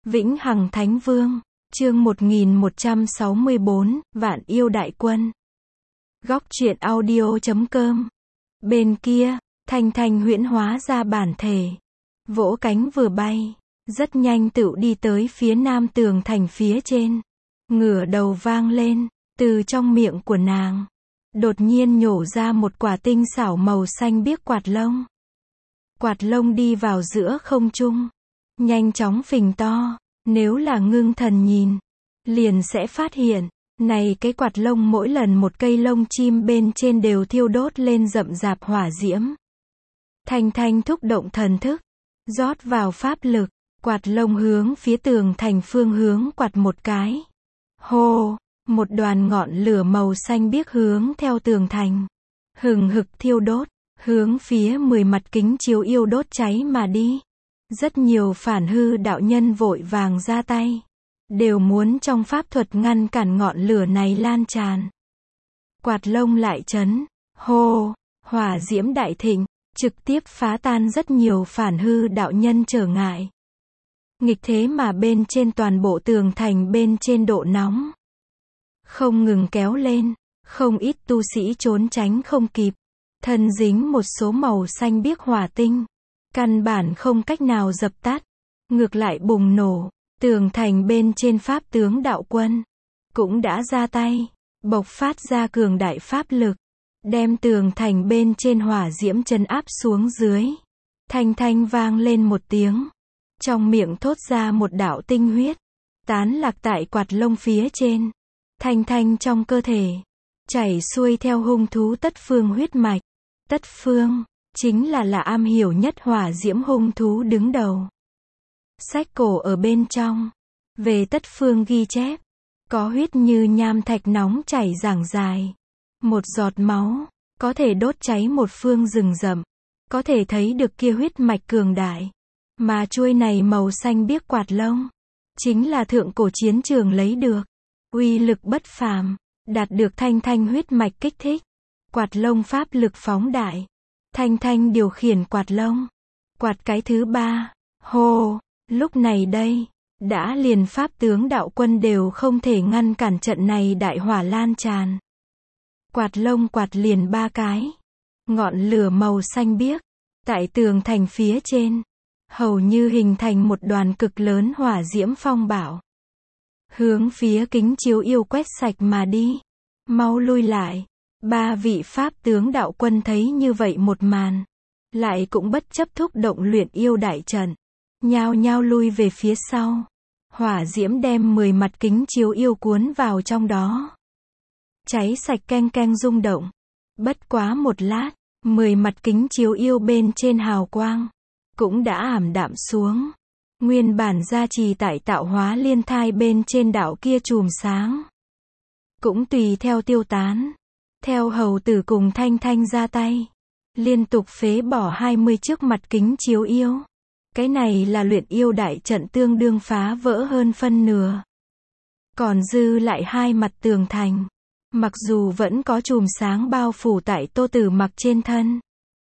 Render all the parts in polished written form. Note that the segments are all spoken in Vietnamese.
Vĩnh Hằng Thánh Vương, chương 1164, Vạn Yêu Đại Quân. Góc truyện audio.com. Bên kia, Thanh Thanh huyễn hóa ra bản thể, vỗ cánh vừa bay, rất nhanh tựu đi tới phía nam tường thành phía trên. Ngửa đầu vang lên, từ trong miệng của nàng, đột nhiên nhổ ra một quả tinh xảo màu xanh biếc quạt lông. Quạt lông đi vào giữa không trung, nhanh chóng phình to, nếu là ngưng thần nhìn, liền sẽ phát hiện, này cái quạt lông mỗi lần một cây lông chim bên trên đều thiêu đốt lên rậm rạp hỏa diễm. Thanh Thanh thúc động thần thức, rót vào pháp lực, quạt lông hướng phía tường thành phương hướng quạt một cái. Hô, một đoàn ngọn lửa màu xanh biếc hướng theo tường thành, hừng hực thiêu đốt, hướng phía 10 mặt kính chiếu yêu đốt cháy mà đi. Rất nhiều phản hư đạo nhân vội vàng ra tay, đều muốn trong pháp thuật ngăn cản ngọn lửa này lan tràn. Quạt lông lại chấn, hô, hỏa diễm đại thịnh, trực tiếp phá tan rất nhiều phản hư đạo nhân trở ngại. Nghịch thế mà bên trên toàn bộ tường thành bên trên độ nóng không ngừng kéo lên, không ít tu sĩ trốn tránh không kịp, thân dính một số màu xanh biếc hỏa tinh, căn bản không cách nào dập tắt, ngược lại bùng nổ. Tường thành bên trên pháp tướng đạo quân cũng đã ra tay, bộc phát ra cường đại pháp lực, đem tường thành bên trên hỏa diễm trấn áp xuống dưới. Thanh Thanh vang lên một tiếng, trong miệng thốt ra một đạo tinh huyết, tán lạc tại quạt lông phía trên. Thanh Thanh trong cơ thể chảy xuôi theo hung thú Tất Phương huyết mạch. Tất Phương chính là am hiểu nhất hỏa diễm hung thú đứng đầu. Sách cổ ở bên trong, về Tất Phương ghi chép, có huyết như nham thạch nóng chảy giảng dài. Một giọt máu, có thể đốt cháy một phương rừng rậm, có thể thấy được kia huyết mạch cường đại. Mà chuôi này màu xanh biếc quạt lông, chính là thượng cổ chiến trường lấy được. Uy lực bất phàm, đạt được Thanh Thanh huyết mạch kích thích. Quạt lông pháp lực phóng đại. Thanh Thanh điều khiển quạt lông. Quạt cái thứ ba, hô. Lúc này đây, đã liền pháp tướng đạo quân đều không thể ngăn cản trận này đại hỏa lan tràn. Quạt lông quạt liền 3 cái. Ngọn lửa màu xanh biếc, tại tường thành phía trên, hầu như hình thành một đoàn cực lớn hỏa diễm phong bạo. Hướng phía kính chiếu yêu quét sạch mà đi. Mau lui lại. 3 vị pháp tướng đạo quân thấy như vậy một màn, lại cũng bất chấp thúc động luyện yêu đại trận, nhao nhao lui về phía sau. Hỏa diễm đem 10 mặt kính chiếu yêu cuốn vào trong đó. Cháy sạch keng keng rung động. Bất quá một lát, 10 mặt kính chiếu yêu bên trên hào quang cũng đã ảm đạm xuống. Nguyên bản gia trì tại tạo hóa liên thai bên trên đạo kia chùm sáng cũng tùy theo tiêu tán. Theo hầu tử cùng Thanh Thanh ra tay, liên tục phế bỏ 20 trước mặt kính chiếu yêu. Cái này là luyện yêu đại trận tương đương phá vỡ hơn phân nửa. Còn dư lại 2 mặt tường thành, mặc dù vẫn có chùm sáng bao phủ tại Tô Tử Mặc trên thân,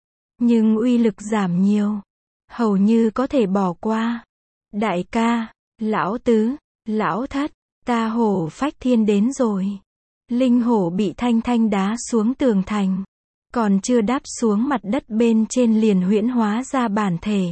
nhưng uy lực giảm nhiều, hầu như có thể bỏ qua. Đại ca, lão tứ, lão thất, ta hổ phách thiên đến rồi. Linh hổ bị Thanh Thanh đá xuống tường thành, còn chưa đáp xuống mặt đất bên trên liền huyễn hóa ra bản thể.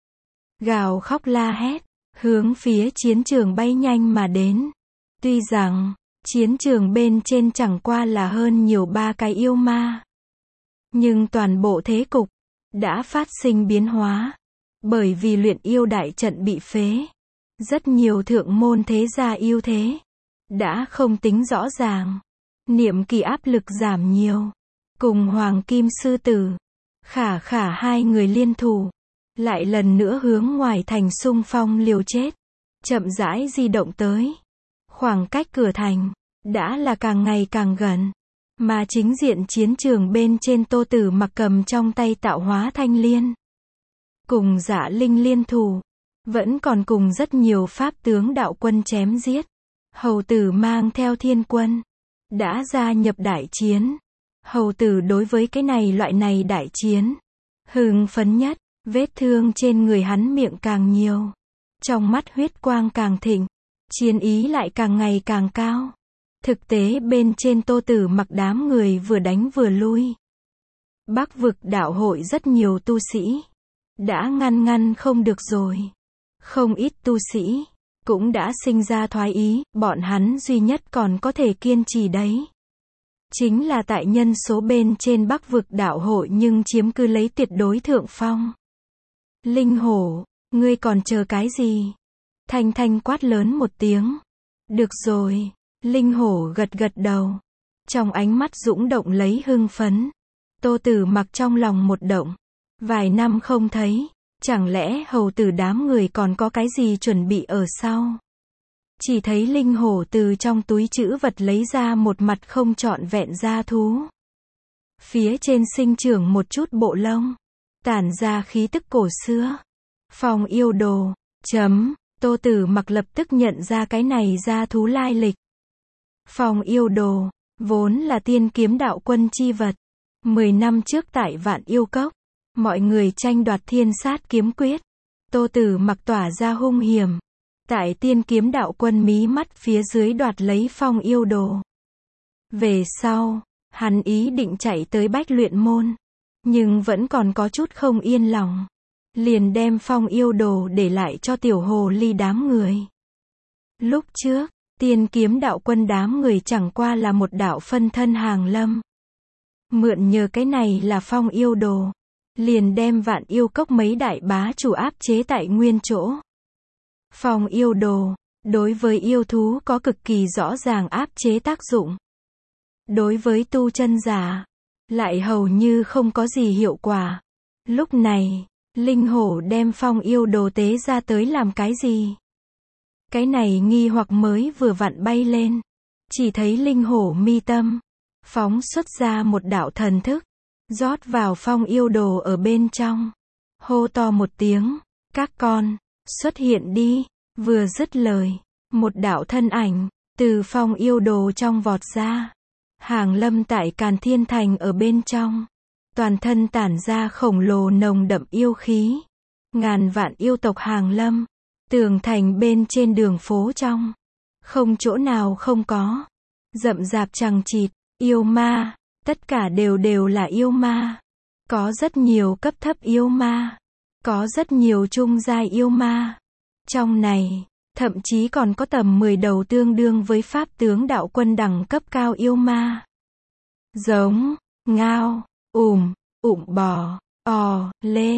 Gào khóc la hét, hướng phía chiến trường bay nhanh mà đến. Tuy rằng, chiến trường bên trên chẳng qua là hơn nhiều 3 cái yêu ma, nhưng toàn bộ thế cục đã phát sinh biến hóa. Bởi vì luyện yêu đại trận bị phế, rất nhiều thượng môn thế gia yêu thế đã không tính rõ ràng. Niệm kỳ áp lực giảm nhiều, cùng Hoàng Kim Sư Tử, Khả Khả 2 người liên thủ, lại lần nữa hướng ngoài thành xung phong liều chết, chậm rãi di động tới. Khoảng cách cửa thành đã là càng ngày càng gần, mà chính diện chiến trường bên trên Tô Tử Mặc cầm trong tay tạo hóa thanh liên, cùng Dạ Linh liên thủ, vẫn còn cùng rất nhiều pháp tướng đạo quân chém giết. Hầu tử mang theo thiên quân đã gia nhập đại chiến. Hầu tử đối với cái này loại này đại chiến hưng phấn nhất, vết thương trên người hắn miệng càng nhiều, Trong mắt huyết quang càng thịnh, chiến ý lại càng ngày càng cao. Thực tế bên trên Tô Tử Mặc đám người vừa đánh vừa lui. Bắc vực đạo hội rất nhiều tu sĩ. Đã ngăn không được rồi. Không ít tu sĩ cũng đã sinh ra thoái ý, bọn hắn duy nhất còn có thể kiên trì đấy. Chính là tại nhân số bên trên Bắc vực đạo hội nhưng chiếm cứ lấy tuyệt đối thượng phong. Linh hổ, ngươi còn chờ cái gì? Thanh Thanh quát lớn một tiếng. Được rồi. Linh hổ gật gật đầu. Trong ánh mắt dũng động lấy hưng phấn. Tô Tử Mặc trong lòng một động. Vài năm không thấy, chẳng lẽ hầu tử đám người còn có cái gì chuẩn bị ở sau? Chỉ thấy linh hổ từ trong túi trữ vật lấy ra một mặt không trọn vẹn da thú. Phía trên sinh trưởng một chút bộ lông, tản ra khí tức cổ xưa. Phong yêu đồ, Tô Tử Mặc lập tức nhận ra cái này da thú lai lịch. Phong yêu đồ, vốn là tiên kiếm đạo quân chi vật. 10 năm trước tại Vạn Yêu Cốc, mọi người tranh đoạt thiên sát kiếm quyết. Tô Tử Mặc tỏa ra hung hiểm. Tại tiên kiếm đạo quân mí mắt phía dưới đoạt lấy phong yêu đồ. Về sau, hắn ý định chạy tới Bách Luyện Môn. Nhưng vẫn còn có chút không yên lòng. Liền đem phong yêu đồ để lại cho tiểu hồ ly đám người. Lúc trước, tiên kiếm đạo quân đám người chẳng qua là một đạo phân thân hàng lâm. Mượn nhờ cái này là phong yêu đồ. Liền đem Vạn Yêu Cốc mấy đại bá chủ áp chế tại nguyên chỗ. Phong yêu đồ, đối với yêu thú có cực kỳ rõ ràng áp chế tác dụng. Đối với tu chân giả, lại hầu như không có gì hiệu quả. Lúc này, linh hổ đem phong yêu đồ tế ra tới làm cái gì? Cái này nghi hoặc mới vừa vặn bay lên. Chỉ thấy linh hổ mi tâm, phóng xuất ra một đạo thần thức, rót vào phong yêu đồ ở bên trong. Hô to một tiếng, các con, xuất hiện đi. Vừa dứt lời, một đạo thân ảnh, từ phong yêu đồ trong vọt ra. Hàng lâm tại Càn Thiên Thành ở bên trong. Toàn thân tản ra khổng lồ nồng đậm yêu khí. Ngàn vạn yêu tộc hàng lâm. Tường thành bên trên đường phố trong. Không chỗ nào không có. Rậm rạp chằng chịt, yêu ma. Tất cả đều là yêu ma. Có rất nhiều cấp thấp yêu ma. Có rất nhiều trung giai yêu ma. Trong này, thậm chí còn có tầm 10 đầu tương đương với pháp tướng đạo quân đẳng cấp cao yêu ma. Giống, ngao, bò, lê,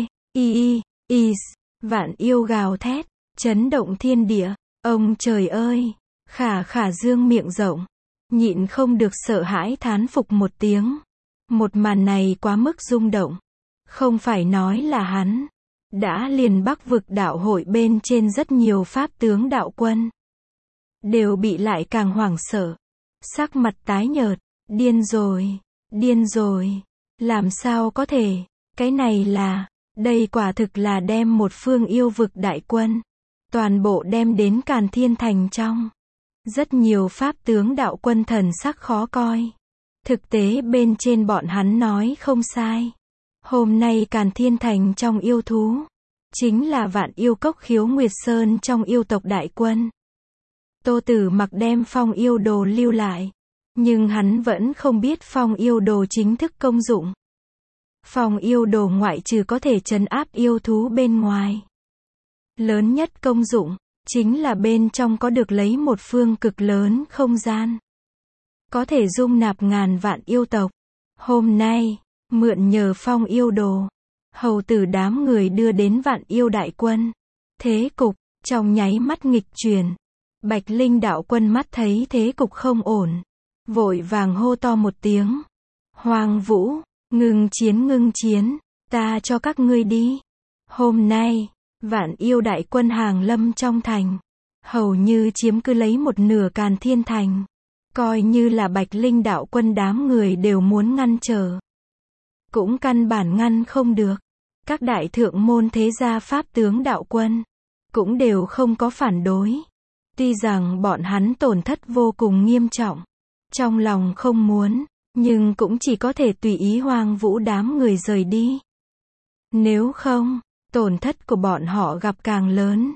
vạn yêu gào thét, chấn động thiên địa. Ông trời ơi, khả dương miệng rộng, nhịn không được sợ hãi thán phục một tiếng. Một màn này quá mức rung động. Không phải nói là hắn. Đã liền Bắc vực đạo hội bên trên rất nhiều pháp tướng đạo quân. Đều bị lại càng hoảng sợ. Sắc mặt tái nhợt. Điên rồi. Làm sao có thể. Cái này là. Đây quả thực là đem một phương yêu vực đại quân. Toàn bộ đem đến Càn Thiên Thành trong. Rất nhiều pháp tướng đạo quân thần sắc khó coi. Thực tế bên trên bọn hắn nói không sai. Hôm nay Càn Thiên Thành trong yêu thú. Chính là Vạn Yêu Cốc Khiếu Nguyệt Sơn trong yêu tộc đại quân. Tô Tử Mặc đem phong yêu đồ lưu lại. Nhưng hắn vẫn không biết phong yêu đồ chính thức công dụng. Phong yêu đồ ngoại trừ có thể trấn áp yêu thú bên ngoài. Lớn nhất công dụng, chính là bên trong có được lấy một phương cực lớn không gian. Có thể dung nạp ngàn vạn yêu tộc. Hôm nay, mượn nhờ phong yêu đồ. Hầu tử đám người đưa đến Vạn Yêu đại quân. Thế cục, trong nháy mắt nghịch chuyển. Bạch Linh đạo quân mắt thấy thế cục không ổn. Vội vàng hô to một tiếng. Hoàng Vũ, ngưng chiến, ta cho các ngươi đi. Hôm nay, Vạn Yêu đại quân hàng lâm trong thành. Hầu như chiếm cứ lấy một nửa Càn Thiên Thành. Coi như là Bạch Linh đạo quân đám người đều muốn ngăn trở. Cũng căn bản ngăn không được. Các đại thượng môn thế gia pháp tướng đạo quân. Cũng đều không có phản đối. Tuy rằng bọn hắn tổn thất vô cùng nghiêm trọng. Trong lòng không muốn. Nhưng cũng chỉ có thể tùy ý Hoang Vũ đám người rời đi. Nếu không, tổn thất của bọn họ gặp càng lớn.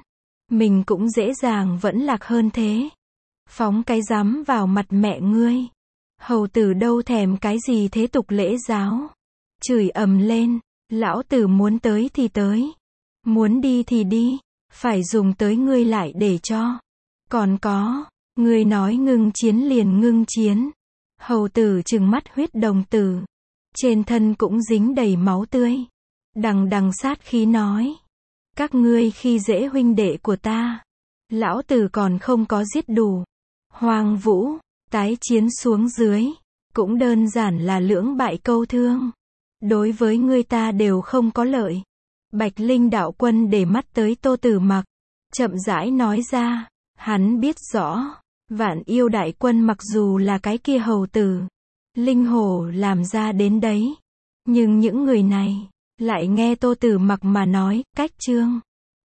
Mình cũng dễ dàng vẫn lạc hơn thế. Phóng cái rắm vào mặt mẹ ngươi. Hầu tử đâu thèm cái gì thế tục lễ giáo. Chửi ầm lên, lão tử muốn tới thì tới. Muốn đi thì đi. Phải dùng tới ngươi lại để cho. Còn có, ngươi nói ngưng chiến liền ngưng chiến. Hầu tử trừng mắt huyết đồng tử. Trên thân cũng dính đầy máu tươi. Đằng đằng sát khí nói. Các ngươi khi dễ huynh đệ của ta. Lão tử còn không có giết đủ. Hoàng Vũ, tái chiến xuống dưới. Cũng đơn giản là lưỡng bại câu thương. Đối với ngươi ta đều không có lợi. Bạch Linh đạo quân để mắt tới Tô Tử Mặc. Chậm rãi nói ra. Hắn biết rõ. Vạn Yêu đại quân mặc dù là cái kia hầu tử. Linh hổ làm ra đến đấy. Nhưng những người này lại nghe Tô Tử Mặc mà nói, cách chương.